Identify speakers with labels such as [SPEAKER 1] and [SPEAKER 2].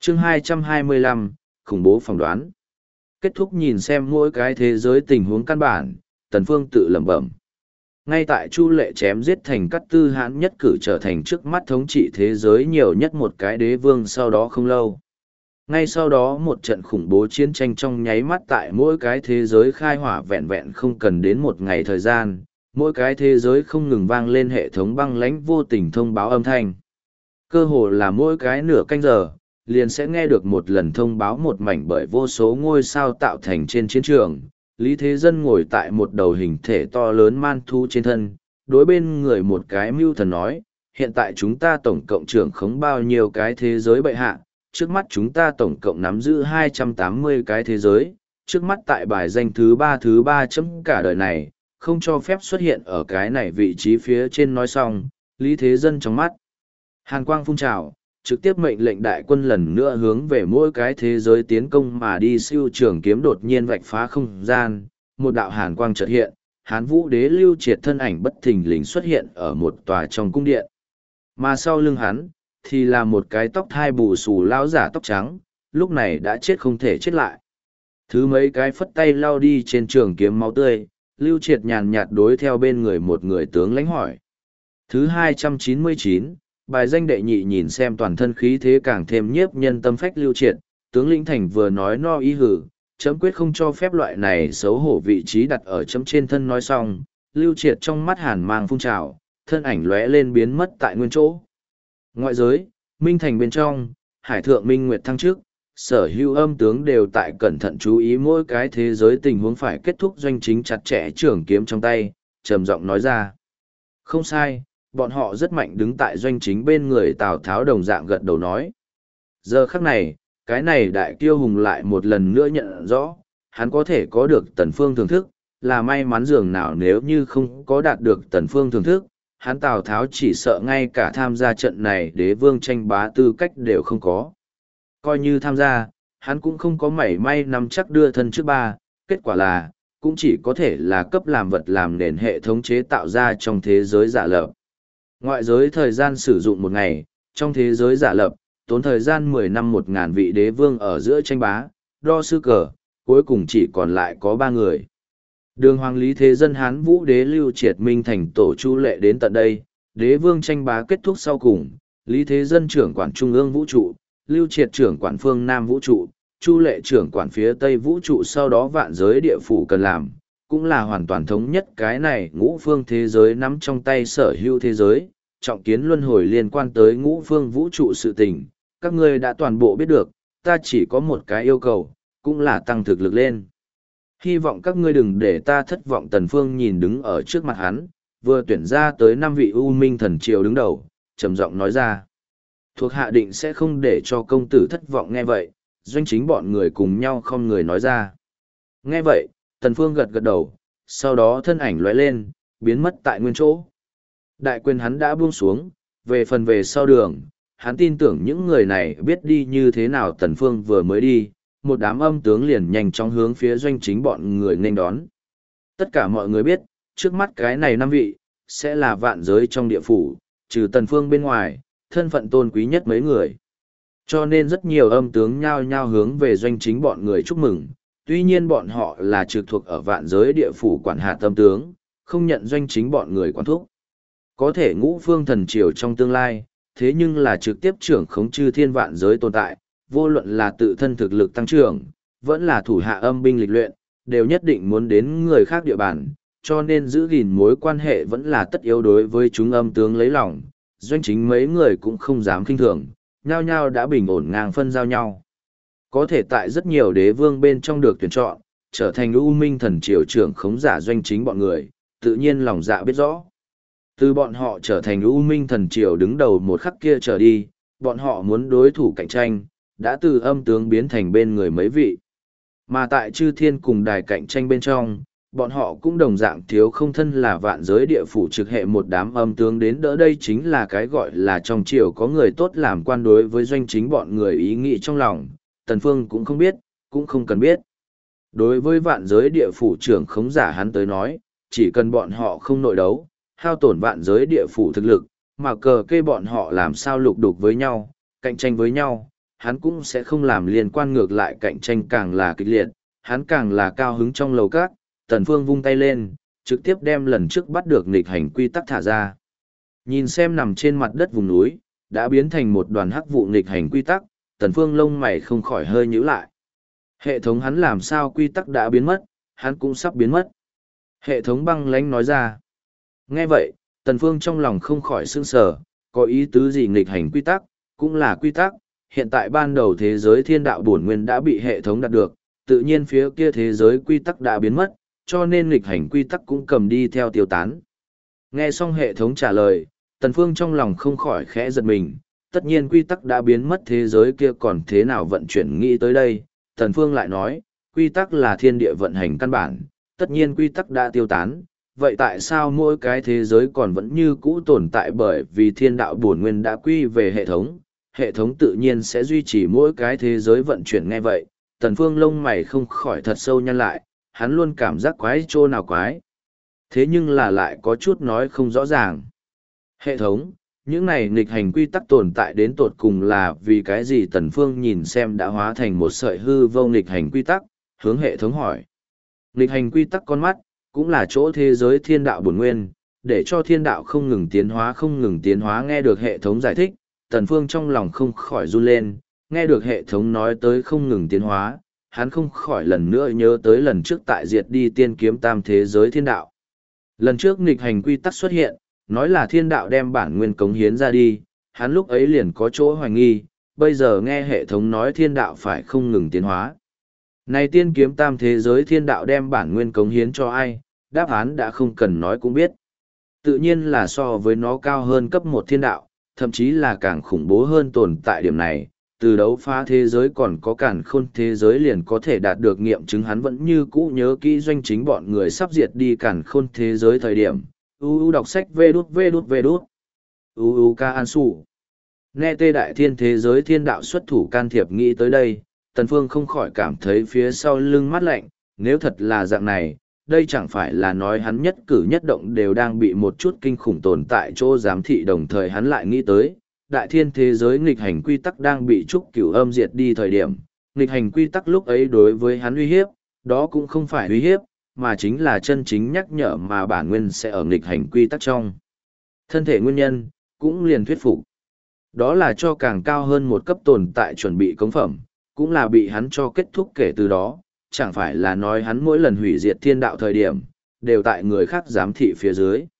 [SPEAKER 1] chương 225, khủng bố phỏng đoán. Kết thúc nhìn xem mỗi cái thế giới tình huống căn bản, Tần Phương tự lẩm bẩm. Ngay tại Chu Lệ chém giết thành Cát Tư Hãn nhất cử trở thành trước mắt thống trị thế giới nhiều nhất một cái đế vương sau đó không lâu. Ngay sau đó một trận khủng bố chiến tranh trong nháy mắt tại mỗi cái thế giới khai hỏa vẹn vẹn không cần đến một ngày thời gian, mỗi cái thế giới không ngừng vang lên hệ thống băng lãnh vô tình thông báo âm thanh. Cơ hồ là mỗi cái nửa canh giờ, liền sẽ nghe được một lần thông báo một mảnh bởi vô số ngôi sao tạo thành trên chiến trường. Lý Thế Dân ngồi tại một đầu hình thể to lớn man thu trên thân, đối bên người một cái mưu thần nói, hiện tại chúng ta tổng cộng trưởng khống bao nhiêu cái thế giới bệ hạ, trước mắt chúng ta tổng cộng nắm giữ 280 cái thế giới, trước mắt tại bài danh thứ ba chấm cả đời này, không cho phép xuất hiện ở cái này vị trí phía trên nói xong, Lý Thế Dân trong mắt. Hàn quang phun trào, trực tiếp mệnh lệnh đại quân lần nữa hướng về mỗi cái thế giới tiến công mà đi. Siêu trường kiếm đột nhiên vạch phá không gian, một đạo hàn quang chợt hiện, Hán Vũ Đế Lưu Triệt thân ảnh bất thình lình xuất hiện ở một tòa trong cung điện. Mà sau lưng hắn, thì là một cái tóc thai bù xù lão giả tóc trắng, lúc này đã chết không thể chết lại. Thứ mấy cái phất tay lao đi trên trường kiếm máu tươi, Lưu Triệt nhàn nhạt đối theo bên người một người tướng lãnh hỏi. Thứ 299, bài danh đệ nhị nhìn xem toàn thân khí thế càng thêm nhiếp nhân tâm phách Lưu Triệt, tướng lĩnh thành vừa nói no ý hử, chấm quyết không cho phép loại này xấu hổ vị trí đặt ở chấm trên thân nói xong, Lưu Triệt trong mắt hàn mang phun trào, thân ảnh lóe lên biến mất tại nguyên chỗ. Ngoại giới, Minh Thành bên trong, Hải Thượng Minh Nguyệt thăng trước, sở hữu âm tướng đều tại cẩn thận chú ý mỗi cái thế giới tình huống phải kết thúc doanh chính chặt chẽ trường kiếm trong tay, trầm giọng nói ra. Không sai, bọn họ rất mạnh đứng tại doanh chính bên người Tào Tháo đồng dạng gật đầu nói. Giờ khắc này, cái này đại kiêu hùng lại một lần nữa nhận rõ, hắn có thể có được Tần Phương thưởng thức, là may mắn dường nào nếu như không có đạt được Tần Phương thưởng thức, hắn Tào Tháo chỉ sợ ngay cả tham gia trận này đế vương tranh bá tư cách đều không có. Coi như tham gia, hắn cũng không có mảy may nắm chắc đưa thân trước ba, kết quả là, cũng chỉ có thể là cấp làm vật làm nền hệ thống chế tạo ra trong thế giới giả lập. Ngoại giới thời gian sử dụng một ngày, trong thế giới giả lập, tốn thời gian 10 năm 1000 vị đế vương ở giữa tranh bá, đo sư cờ, cuối cùng chỉ còn lại có 3 người. Đường Hoàng Lý Thế Dân Hán Vũ Đế Lưu Triệt Minh Thành tổ Chu Lệ đến tận đây, đế vương tranh bá kết thúc sau cùng, Lý Thế Dân trưởng quản Trung ương vũ trụ, Lưu Triệt trưởng quản phương Nam vũ trụ, Chu Lệ trưởng quản phía Tây vũ trụ, sau đó vạn giới địa phủ cần làm, cũng là hoàn toàn thống nhất cái này ngũ phương thế giới nắm trong tay sở hữu thế giới, trọng kiến luân hồi liên quan tới ngũ phương vũ trụ sự tình, các ngươi đã toàn bộ biết được, ta chỉ có một cái yêu cầu, cũng là tăng thực lực lên. Hy vọng các ngươi đừng để ta thất vọng. Tần Phương nhìn đứng ở trước mặt hắn, vừa tuyển ra tới 5 vị U Minh thần triều đứng đầu, trầm giọng nói ra. Thuộc hạ định sẽ không để cho công tử thất vọng. Nghe vậy, doanh chính bọn người cùng nhau không người nói ra. Nghe vậy, Tần Phương gật gật đầu, sau đó thân ảnh lóe lên, biến mất tại nguyên chỗ. Đại quyền hắn đã buông xuống, về phần về sau đường, hắn tin tưởng những người này biết đi như thế nào. Tần Phương vừa mới đi, một đám âm tướng liền nhanh chóng hướng phía doanh chính bọn người nên đón. Tất cả mọi người biết, trước mắt cái này 5 vị, sẽ là vạn giới trong địa phủ, trừ Tần Phương bên ngoài, thân phận tôn quý nhất mấy người. Cho nên rất nhiều âm tướng nhao nhao hướng về doanh chính bọn người chúc mừng, tuy nhiên bọn họ là trực thuộc ở vạn giới địa phủ quản hạt âm tướng, không nhận doanh chính bọn người quản thúc. Có thể ngũ phương thần triều trong tương lai, thế nhưng là trực tiếp trưởng khống chư thiên vạn giới tồn tại, vô luận là tự thân thực lực tăng trưởng, vẫn là thủ hạ âm binh lịch luyện, đều nhất định muốn đến người khác địa bàn, cho nên giữ gìn mối quan hệ vẫn là tất yếu. Đối với chúng âm tướng lấy lòng, doanh chính mấy người cũng không dám kinh thường, nhao nhao đã bình ổn ngang phân giao nhau. Có thể tại rất nhiều đế vương bên trong được tuyển chọn, trở thành U Minh thần triều trưởng khống giả doanh chính bọn người, tự nhiên lòng dạ biết rõ. Từ bọn họ trở thành U Minh thần triều đứng đầu một khắc kia trở đi, bọn họ muốn đối thủ cạnh tranh, đã từ âm tướng biến thành bên người mấy vị. Mà tại chư thiên cùng đài cạnh tranh bên trong, bọn họ cũng đồng dạng thiếu không thân là vạn giới địa phủ trực hệ một đám âm tướng đến đỡ. Đây chính là cái gọi là trong triều có người tốt làm quan. Đối với doanh chính bọn người ý nghĩ trong lòng, Tần Phương cũng không biết, cũng không cần biết. Đối với vạn giới địa phủ trưởng khống giả hắn tới nói, chỉ cần bọn họ không nội đấu, hao tổn vạn giới địa phủ thực lực, mà cờ kê bọn họ làm sao lục đục với nhau, cạnh tranh với nhau, hắn cũng sẽ không làm liên quan, ngược lại cạnh tranh càng là kịch liệt, hắn càng là cao hứng trong lầu các. Tần Phương vung tay lên, trực tiếp đem lần trước bắt được nghịch hành quy tắc thả ra. Nhìn xem nằm trên mặt đất vùng núi, đã biến thành một đoàn hắc vụ nghịch hành quy tắc, Tần Phương lông mày không khỏi hơi nhíu lại. Hệ thống hắn làm sao quy tắc đã biến mất, hắn cũng sắp biến mất. Hệ thống băng lãnh nói ra. Nghe vậy, Tần Phương trong lòng không khỏi sững sờ, có ý tứ gì nghịch hành quy tắc, cũng là quy tắc, hiện tại ban đầu thế giới thiên đạo bổn nguyên đã bị hệ thống đạt được, tự nhiên phía kia thế giới quy tắc đã biến mất, cho nên nghịch hành quy tắc cũng cầm đi theo tiêu tán. Nghe xong hệ thống trả lời, Tần Phương trong lòng không khỏi khẽ giật mình, tất nhiên quy tắc đã biến mất, thế giới kia còn thế nào vận chuyển nghĩ tới đây. Tần Phương lại nói, quy tắc là thiên địa vận hành căn bản, tất nhiên quy tắc đã tiêu tán, vậy tại sao mỗi cái thế giới còn vẫn như cũ tồn tại? Bởi vì thiên đạo bổn nguyên đã quy về hệ thống tự nhiên sẽ duy trì mỗi cái thế giới vận chuyển. Nghe vậy, Tần Phương lông mày không khỏi thật sâu nhăn lại, hắn luôn cảm giác quái chỗ nào quái. Thế nhưng là lại có chút nói không rõ ràng. Hệ thống, những này nghịch hành quy tắc tồn tại đến tột cùng là vì cái gì? Tần Phương nhìn xem đã hóa thành một sợi hư vô nghịch hành quy tắc, hướng hệ thống hỏi. Nghịch hành quy tắc con mắt, cũng là chỗ thế giới thiên đạo bổn nguyên, để cho thiên đạo không ngừng tiến hóa không ngừng tiến hóa. Nghe được hệ thống giải thích, Tần Phương trong lòng không khỏi run lên, nghe được hệ thống nói tới không ngừng tiến hóa, hắn không khỏi lần nữa nhớ tới lần trước tại diệt đi tiên kiếm tam thế giới thiên đạo. Lần trước nghịch hành quy tắc xuất hiện, nói là thiên đạo đem bản nguyên cống hiến ra đi, hắn lúc ấy liền có chỗ hoài nghi, bây giờ nghe hệ thống nói thiên đạo phải không ngừng tiến hóa. Này tiên kiếm tam thế giới thiên đạo đem bản nguyên cống hiến cho ai, đáp án đã không cần nói cũng biết. Tự nhiên là so với nó cao hơn cấp một thiên đạo, thậm chí là càng khủng bố hơn tồn tại điểm này, từ đấu phá thế giới còn có càn khôn thế giới liền có thể đạt được nghiệm chứng. Hắn vẫn như cũ nhớ kỹ doanh chính bọn người sắp diệt đi càn khôn thế giới thời điểm. Đọc sách vê đút. Ca An Sủ. Nghe tê đại thiên thế giới thiên đạo xuất thủ can thiệp, nghĩ tới đây, Tần Phương không khỏi cảm thấy phía sau lưng mát lạnh, nếu thật là dạng này, đây chẳng phải là nói hắn nhất cử nhất động đều đang bị một chút kinh khủng tồn tại chỗ giám thị. Đồng thời hắn lại nghĩ tới, đại thiên thế giới nghịch hành quy tắc đang bị trúc cửu âm diệt đi thời điểm, nghịch hành quy tắc lúc ấy đối với hắn uy hiếp, đó cũng không phải uy hiếp, mà chính là chân chính nhắc nhở mà bản nguyên sẽ ở nghịch hành quy tắc trong thân thể. Nguyên nhân cũng liền thuyết phục, đó là cho càng cao hơn một cấp tồn tại chuẩn bị cống phẩm, cũng là bị hắn cho kết thúc. Kể từ đó, chẳng phải là nói hắn mỗi lần hủy diệt thiên đạo thời điểm, đều tại người khác giám thị phía dưới.